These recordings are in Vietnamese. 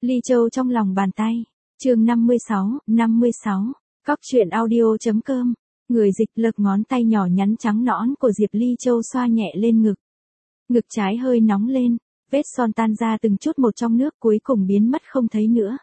Ly Châu trong lòng bàn tay. Chương 56. Cóc truyện audio.com. Người dịch lật ngón tay nhỏ nhắn trắng nõn của Diệp Ly Châu xoa nhẹ lên ngực. Ngực trái hơi nóng lên, vết son tan ra từng chút một trong nước cuối cùng biến mất không thấy nữa.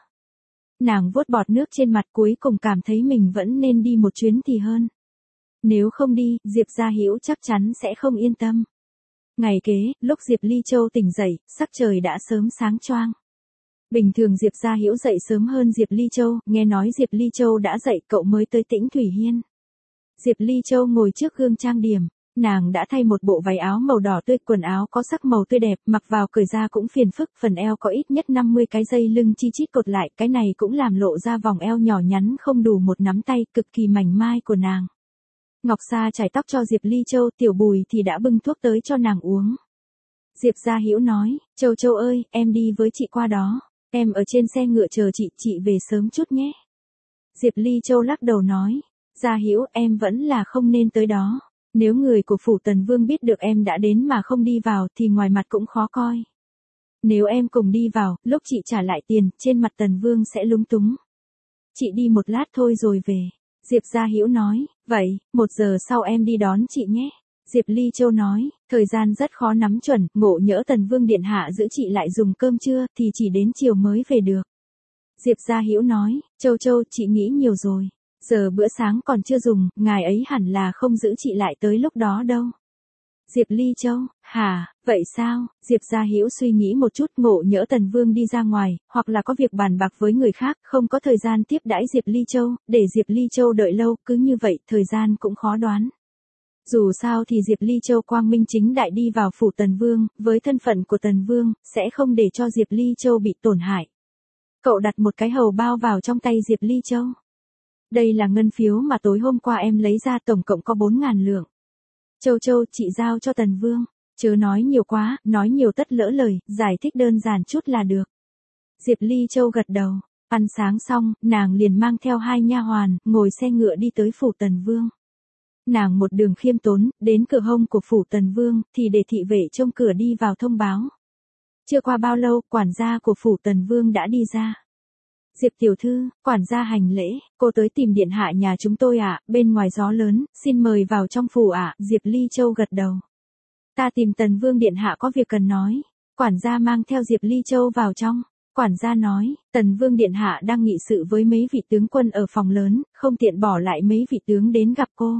Nàng vuốt bọt nước trên mặt cuối cùng cảm thấy mình vẫn nên đi một chuyến thì hơn. Nếu không đi, Diệp Gia Hữu chắc chắn sẽ không yên tâm. Ngày kế, lúc Diệp Ly Châu tỉnh dậy, sắc trời đã sớm sáng choang. Bình thường Diệp Gia Hữu dậy sớm hơn Diệp Ly Châu, nghe nói Diệp Ly Châu đã dậy cậu mới tới Tĩnh Thủy Hiên. Diệp Ly Châu ngồi trước gương trang điểm, nàng đã thay một bộ váy áo màu đỏ tươi, quần áo có sắc màu tươi đẹp, mặc vào cởi ra cũng phiền phức, phần eo có ít nhất 50 cái dây lưng chi chít cột lại, cái này cũng làm lộ ra vòng eo nhỏ nhắn không đủ một nắm tay, cực kỳ mảnh mai của nàng. Ngọc Sa chải tóc cho Diệp Ly Châu, Tiểu Bùi thì đã bưng thuốc tới cho nàng uống. Diệp Gia Hữu nói, Châu Châu ơi, em đi với chị qua đó, em ở trên xe ngựa chờ chị về sớm chút nhé. Diệp Ly Châu lắc đầu nói, Gia Hữu em vẫn là không nên tới đó, nếu người của phủ Tần Vương biết được em đã đến mà không đi vào thì ngoài mặt cũng khó coi. Nếu em cùng đi vào, lúc chị trả lại tiền, trên mặt Tần Vương sẽ lúng túng. Chị đi một lát thôi rồi về. Diệp Gia Hữu nói, vậy, 1 giờ sau em đi đón chị nhé. Diệp Ly Châu nói, thời gian rất khó nắm chuẩn, ngộ nhỡ Tần Vương điện hạ giữ chị lại dùng cơm trưa thì chỉ đến chiều mới về được. Diệp Gia Hữu nói, Châu Châu chị nghĩ nhiều rồi, giờ bữa sáng còn chưa dùng, ngài ấy hẳn là không giữ chị lại tới lúc đó đâu. Diệp Ly Châu, hả, vậy sao? Diệp Gia Hữu suy nghĩ một chút, ngộ nhỡ Tần Vương đi ra ngoài, hoặc là có việc bàn bạc với người khác, không có thời gian tiếp đãi Diệp Ly Châu, để Diệp Ly Châu đợi lâu, cứ như vậy, thời gian cũng khó đoán. Dù sao thì Diệp Ly Châu quang minh chính đại đi vào phủ Tần Vương, với thân phận của Tần Vương, sẽ không để cho Diệp Ly Châu bị tổn hại. Cậu đặt một cái hầu bao vào trong tay Diệp Ly Châu. Đây là ngân phiếu mà tối hôm qua em lấy ra, tổng cộng có 4.000 lượng. Châu Châu, chị giao cho Tần Vương, chớ nói nhiều quá, nói nhiều tất lỡ lời, giải thích đơn giản chút là được. Diệp Ly Châu gật đầu, ăn sáng xong, nàng liền mang theo 2 nha hoàn, ngồi xe ngựa đi tới phủ Tần Vương. Nàng một đường khiêm tốn, đến cửa hông của phủ Tần Vương, thì để thị vệ trông cửa đi vào thông báo. Chưa qua bao lâu, quản gia của phủ Tần Vương đã đi ra. Diệp tiểu thư, quản gia hành lễ, cô tới tìm điện hạ nhà chúng tôi ạ, bên ngoài gió lớn, xin mời vào trong phủ ạ. Diệp Ly Châu gật đầu. Ta tìm Tần Vương điện hạ có việc cần nói. Quản gia mang theo Diệp Ly Châu vào trong. Quản gia nói, Tần Vương điện hạ đang nghị sự với mấy vị tướng quân ở phòng lớn, không tiện bỏ lại mấy vị tướng đến gặp cô.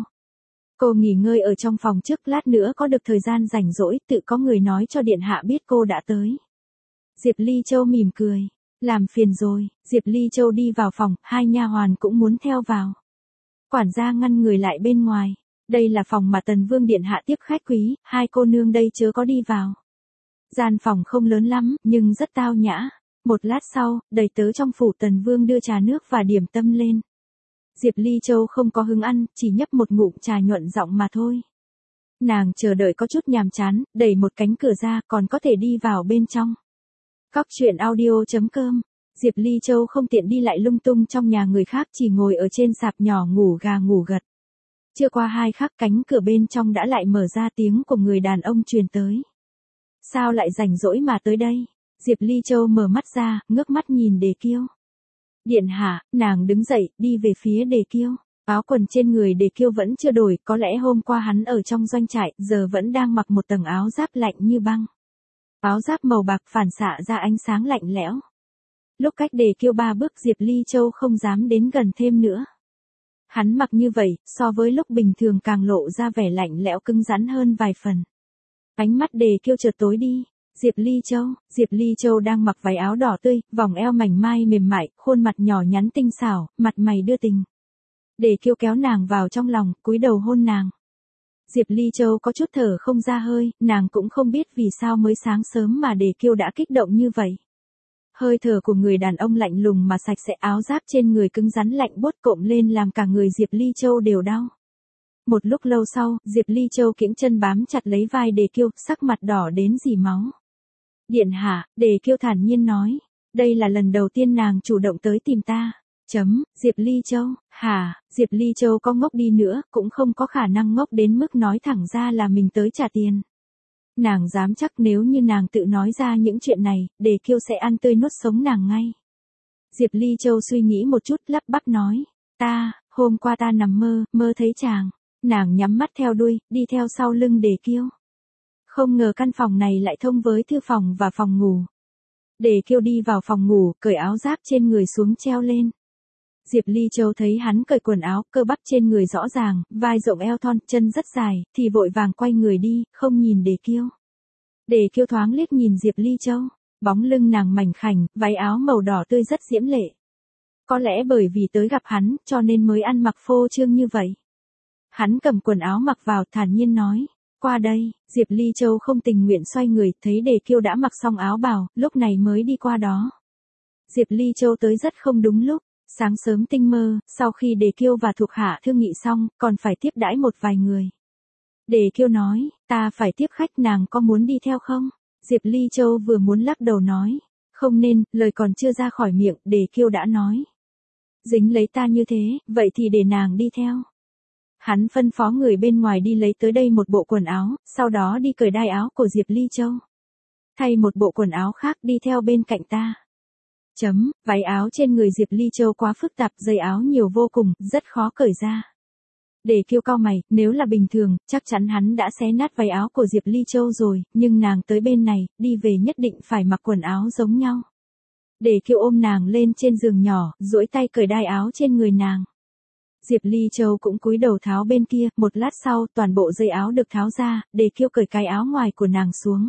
Cô nghỉ ngơi ở trong phòng trước, lát nữa có được thời gian rảnh rỗi, tự có người nói cho điện hạ biết cô đã tới. Diệp Ly Châu mỉm cười. Làm phiền rồi. Diệp Ly Châu đi vào phòng, 2 nha hoàn cũng muốn theo vào. Quản gia ngăn người lại bên ngoài. Đây là phòng mà Tần Vương điện hạ tiếp khách quý, 2 cô nương đây chớ có đi vào. Gian phòng không lớn lắm, nhưng rất tao nhã. Một lát sau, đầy tớ trong phủ Tần Vương đưa trà nước và điểm tâm lên. Diệp Ly Châu không có hứng ăn, chỉ nhấp một ngụm trà nhuận giọng mà thôi. Nàng chờ đợi có chút nhàm chán, đẩy một cánh cửa ra, còn có thể đi vào bên trong. Cóc truyện audio.com. Diệp Ly Châu không tiện đi lại lung tung trong nhà người khác, chỉ ngồi ở trên sạp nhỏ ngủ gà ngủ gật. Chưa qua 2 khắc, cánh cửa bên trong đã lại mở ra, tiếng của người đàn ông truyền tới. Sao lại rảnh rỗi mà tới đây? Diệp Ly Châu mở mắt ra, ngước mắt nhìn Đề Kiêu. Điện hạ, nàng đứng dậy, đi về phía Đề Kiêu. Áo quần trên người Đề Kiêu vẫn chưa đổi, có lẽ hôm qua hắn ở trong doanh trại, giờ vẫn đang mặc một tầng áo giáp lạnh như băng. Áo giáp màu bạc phản xạ ra ánh sáng lạnh lẽo. Lúc cách Đề Kiêu 3 bước, Diệp Ly Châu không dám đến gần thêm nữa. Hắn mặc như vậy, so với lúc bình thường càng lộ ra vẻ lạnh lẽo cứng rắn hơn vài phần. Ánh mắt Đề Kiêu chợt tối đi. Diệp Ly Châu đang mặc váy áo đỏ tươi, vòng eo mảnh mai mềm mại, khuôn mặt nhỏ nhắn tinh xảo, mặt mày đưa tình. Đề Kiêu kéo nàng vào trong lòng, cúi đầu hôn nàng. Diệp Ly Châu có chút thở không ra hơi, nàng cũng không biết vì sao mới sáng sớm mà Đề Kiêu đã kích động như vậy. Hơi thở của người đàn ông lạnh lùng mà sạch sẽ, áo giáp trên người cứng rắn lạnh buốt cộm lên làm cả người Diệp Ly Châu đều đau. Một lúc lâu sau, Diệp Ly Châu kiễng chân bám chặt lấy vai Đề Kiêu, sắc mặt đỏ đến rỉ máu. Điện hạ, Đề Kiêu thản nhiên nói, đây là lần đầu tiên nàng chủ động tới tìm ta. Diệp Ly Châu, hả? Diệp Ly Châu có ngốc đi nữa, cũng không có khả năng ngốc đến mức nói thẳng ra là mình tới trả tiền. Nàng dám chắc nếu như nàng tự nói ra những chuyện này, Đề Kiêu sẽ ăn tươi nuốt sống nàng ngay. Diệp Ly Châu suy nghĩ một chút lắp bắp nói, hôm qua ta nằm mơ thấy chàng. Nàng nhắm mắt theo đuôi, đi theo sau lưng Đề Kiêu. Không ngờ căn phòng này lại thông với thư phòng và phòng ngủ. Đề Kiêu đi vào phòng ngủ, cởi áo giáp trên người xuống treo lên. Diệp Ly Châu thấy hắn cởi quần áo, cơ bắp trên người rõ ràng, vai rộng eo thon, chân rất dài, thì vội vàng quay người đi, không nhìn Đề Kiêu. Đề Kiêu thoáng liếc nhìn Diệp Ly Châu, bóng lưng nàng mảnh khảnh, váy áo màu đỏ tươi rất diễm lệ. Có lẽ bởi vì tới gặp hắn, cho nên mới ăn mặc phô trương như vậy. Hắn cầm quần áo mặc vào, thản nhiên nói, qua đây. Diệp Ly Châu không tình nguyện xoay người, thấy Đề Kiêu đã mặc xong áo bào, lúc này mới đi qua đó. Diệp Ly Châu tới rất không đúng lúc. Sáng sớm tinh mơ, sau khi Đề Kiêu và thuộc hạ thương nghị xong, còn phải tiếp đãi một vài người. Đề Kiêu nói, ta phải tiếp khách, nàng có muốn đi theo không? Diệp Ly Châu vừa muốn lắc đầu nói, không nên, lời còn chưa ra khỏi miệng, Đề Kiêu đã nói. Dính lấy ta như thế, vậy thì để nàng đi theo. Hắn phân phó người bên ngoài đi lấy tới đây một bộ quần áo, sau đó đi cởi đai áo của Diệp Ly Châu. Thay một bộ quần áo khác đi theo bên cạnh ta. Váy áo trên người Diệp Ly Châu quá phức tạp, dây áo nhiều vô cùng, rất khó cởi ra. Đề Kiêu cau mày, nếu là bình thường, chắc chắn hắn đã xé nát váy áo của Diệp Ly Châu rồi, nhưng nàng tới bên này, đi về nhất định phải mặc quần áo giống nhau. Đề Kiêu ôm nàng lên trên giường nhỏ, duỗi tay cởi đai áo trên người nàng. Diệp Ly Châu cũng cúi đầu tháo bên kia, một lát sau, toàn bộ dây áo được tháo ra, Đề Kiêu cởi cái áo ngoài của nàng xuống.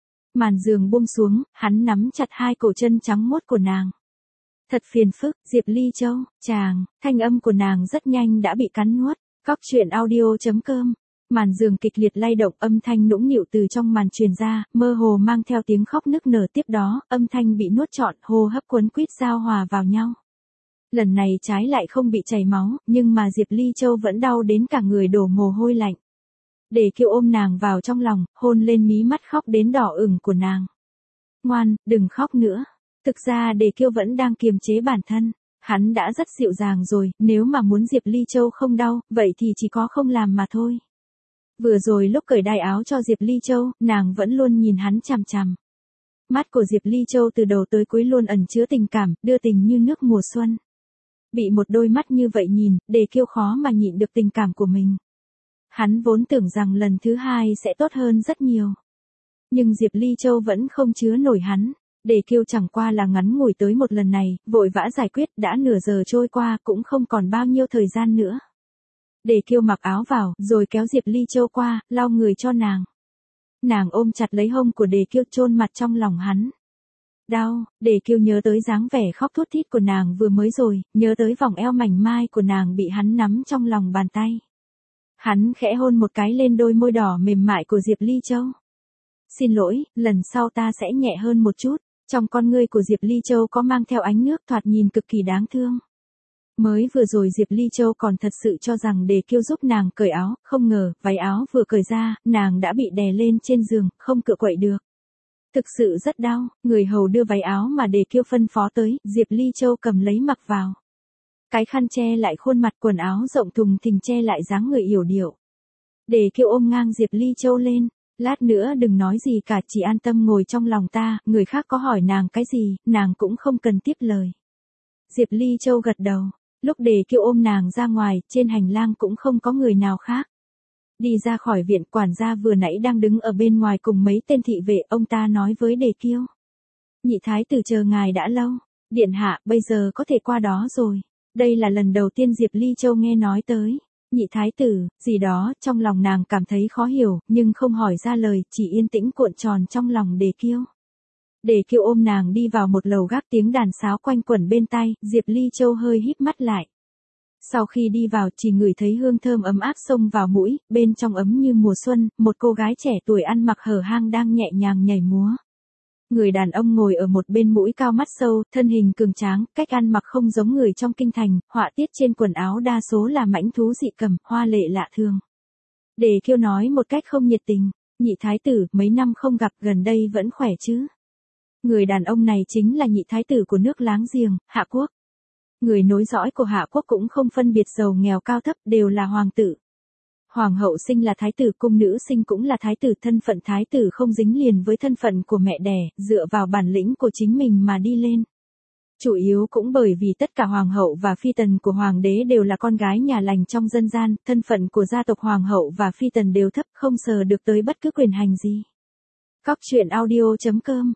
Màn giường buông xuống, hắn nắm chặt hai cổ chân trắng muốt của nàng. Thật phiền phức, Diệp Ly Châu, chàng, thanh âm của nàng rất nhanh đã bị cắn nuốt. Cóc truyện audio.com. Màn giường kịch liệt lay động, âm thanh nũng nịu từ trong màn truyền ra, mơ hồ mang theo tiếng khóc nức nở, tiếp đó, âm thanh bị nuốt trọn, hô hấp cuốn quýt giao hòa vào nhau. Lần này trái lại không bị chảy máu, nhưng mà Diệp Ly Châu vẫn đau đến cả người đổ mồ hôi lạnh. Đề Kiêu ôm nàng vào trong lòng, hôn lên mí mắt khóc đến đỏ ửng của nàng. Ngoan, đừng khóc nữa. Thực ra Đề Kiêu vẫn đang kiềm chế bản thân. Hắn đã rất dịu dàng rồi, nếu mà muốn Diệp Ly Châu không đau, vậy thì chỉ có không làm mà thôi. Vừa rồi lúc cởi đai áo cho Diệp Ly Châu, nàng vẫn luôn nhìn hắn chằm chằm. Mắt của Diệp Ly Châu từ đầu tới cuối luôn ẩn chứa tình cảm, đưa tình như nước mùa xuân. Bị một đôi mắt như vậy nhìn, Đề Kiêu khó mà nhịn được tình cảm của mình. Hắn vốn tưởng rằng lần thứ hai sẽ tốt hơn rất nhiều. Nhưng Diệp Ly Châu vẫn không chứa nổi hắn. Đề Kiêu chẳng qua là ngắn ngủi tới một lần này, vội vã giải quyết, đã nửa giờ trôi qua cũng không còn bao nhiêu thời gian nữa. Đề Kiêu mặc áo vào, rồi kéo Diệp Ly Châu qua, lau người cho nàng. Nàng ôm chặt lấy hông của Đề Kiêu, chôn mặt trong lòng hắn. Đau, Đề Kiêu nhớ tới dáng vẻ khóc thút thít của nàng vừa mới rồi, nhớ tới vòng eo mảnh mai của nàng bị hắn nắm trong lòng bàn tay. Hắn khẽ hôn một cái lên đôi môi đỏ mềm mại của Diệp Ly Châu. Xin lỗi, lần sau ta sẽ nhẹ hơn một chút. Trong con ngươi của Diệp Ly Châu có mang theo ánh nước, thoạt nhìn cực kỳ đáng thương. Mới vừa rồi Diệp Ly Châu còn thật sự cho rằng Đề Kiêu giúp nàng cởi áo, không ngờ, váy áo vừa cởi ra, nàng đã bị đè lên trên giường, không cựa quậy được. Thực sự rất đau, người hầu đưa váy áo mà Đề Kiêu phân phó tới, Diệp Ly Châu cầm lấy mặc vào. Cái khăn che lại khuôn mặt, quần áo rộng thùng thình che lại dáng người yểu điệu. Đề Kiêu ôm ngang Diệp Ly Châu lên. Lát nữa đừng nói gì cả, chỉ an tâm ngồi trong lòng ta, người khác có hỏi nàng cái gì, nàng cũng không cần tiếp lời. Diệp Ly Châu gật đầu, lúc Đề Kiêu ôm nàng ra ngoài, trên hành lang cũng không có người nào khác. Đi ra khỏi viện, quản gia vừa nãy đang đứng ở bên ngoài cùng mấy tên thị vệ, ông ta nói với Đề Kiêu. Nhị thái tử chờ ngài đã lâu, điện hạ, bây giờ có thể qua đó rồi. Đây là lần đầu tiên Diệp Ly Châu nghe nói tới. Nhị thái tử, gì đó, trong lòng nàng cảm thấy khó hiểu, nhưng không hỏi ra lời, chỉ yên tĩnh cuộn tròn trong lòng Đề Kiêu. Đề Kiêu ôm nàng đi vào một lầu gác, tiếng đàn sáo quanh quẩn bên tai, Diệp Ly Châu hơi híp mắt lại. Sau khi đi vào, chỉ ngửi thấy hương thơm ấm áp xông vào mũi, bên trong ấm như mùa xuân, một cô gái trẻ tuổi ăn mặc hở hang đang nhẹ nhàng nhảy múa. Người đàn ông ngồi ở một bên, mũi cao mắt sâu, thân hình cường tráng, cách ăn mặc không giống người trong kinh thành, họa tiết trên quần áo đa số là mãnh thú dị cầm, hoa lệ lạ thường. Đề Kiêu nói một cách không nhiệt tình, nhị thái tử, mấy năm không gặp, gần đây vẫn khỏe chứ? Người đàn ông này chính là nhị thái tử của nước láng giềng, Hạ Quốc. Người nối dõi của Hạ Quốc cũng không phân biệt giàu nghèo cao thấp, đều là hoàng tử. Hoàng hậu sinh là thái tử, cung nữ sinh cũng là thái tử, thân phận thái tử không dính liền với thân phận của mẹ đẻ, dựa vào bản lĩnh của chính mình mà đi lên. Chủ yếu cũng bởi vì tất cả hoàng hậu và phi tần của hoàng đế đều là con gái nhà lành trong dân gian, thân phận của gia tộc hoàng hậu và phi tần đều thấp, không sờ được tới bất cứ quyền hành gì. Cóc truyện audio.com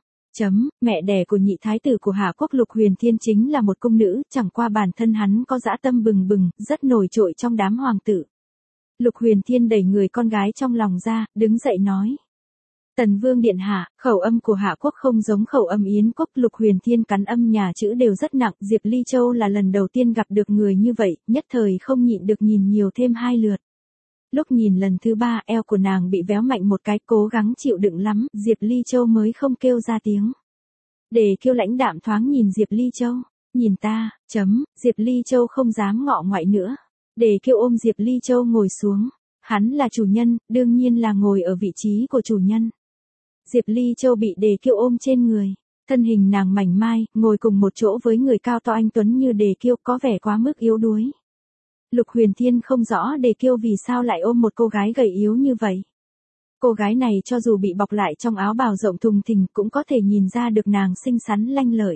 Mẹ đẻ của nhị thái tử của Hạ Quốc Lục Huyền Thiên chính là một cung nữ, chẳng qua bản thân hắn có dã tâm bừng bừng, rất nổi trội trong đám hoàng tử. Lục Huyền Thiên đẩy người con gái trong lòng ra, đứng dậy nói. Tần Vương điện hạ, khẩu âm của Hạ Quốc không giống khẩu âm Yến Quốc. Lục Huyền Thiên cắn âm nhà chữ đều rất nặng, Diệp Ly Châu là lần đầu tiên gặp được người như vậy, nhất thời không nhịn được nhìn nhiều thêm 2 lượt. Lúc nhìn lần thứ 3, eo của nàng bị véo mạnh một cái, cố gắng chịu đựng lắm, Diệp Ly Châu mới không kêu ra tiếng. Đề Kiêu lãnh đạm thoáng nhìn Diệp Ly Châu, nhìn ta, Diệp Ly Châu không dám ngọ ngoại nữa. Đề Kiêu ôm Diệp Ly Châu ngồi xuống, hắn là chủ nhân, đương nhiên là ngồi ở vị trí của chủ nhân. Diệp Ly Châu bị Đề Kiêu ôm trên người, thân hình nàng mảnh mai, ngồi cùng một chỗ với người cao to anh tuấn như Đề Kiêu có vẻ quá mức yếu đuối. Lục Huyền Thiên không rõ Đề Kiêu vì sao lại ôm một cô gái gầy yếu như vậy. Cô gái này cho dù bị bọc lại trong áo bào rộng thùng thình cũng có thể nhìn ra được nàng xinh xắn lanh lợi.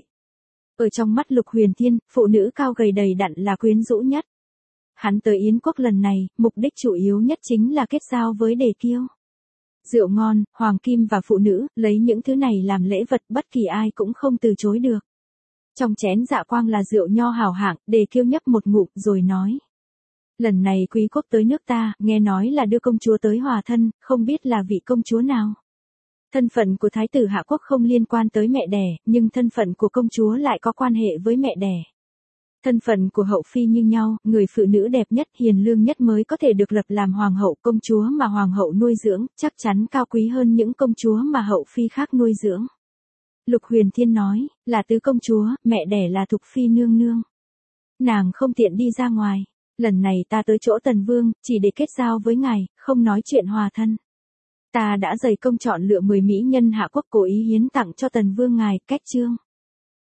Ở trong mắt Lục Huyền Thiên, phụ nữ cao gầy đầy đặn là quyến rũ nhất. Hắn tới Yến Quốc lần này, mục đích chủ yếu nhất chính là kết giao với Đề Kiêu. Rượu ngon, hoàng kim và phụ nữ, lấy những thứ này làm lễ vật bất kỳ ai cũng không từ chối được. Trong chén dạ quang là rượu nho hảo hạng, Đề Kiêu nhấp một ngụm rồi nói. Lần này quý quốc tới nước ta, nghe nói là đưa công chúa tới hòa thân, không biết là vị công chúa nào. Thân phận của thái tử Hạ Quốc không liên quan tới mẹ đẻ, nhưng thân phận của công chúa lại có quan hệ với mẹ đẻ. Thân phận của hậu phi như nhau, người phụ nữ đẹp nhất, hiền lương nhất mới có thể được lập làm hoàng hậu. Công chúa mà hoàng hậu nuôi dưỡng, chắc chắn cao quý hơn những công chúa mà hậu phi khác nuôi dưỡng. Lục Huyền Thiên nói, là tứ công chúa, mẹ đẻ là Thục Phi nương nương. Nàng không tiện đi ra ngoài. Lần này ta tới chỗ Tần Vương, chỉ để kết giao với ngài, không nói chuyện hòa thân. Ta đã dày công chọn lựa 10 mỹ nhân Hạ Quốc cố ý hiến tặng cho Tần Vương ngài, cách chương.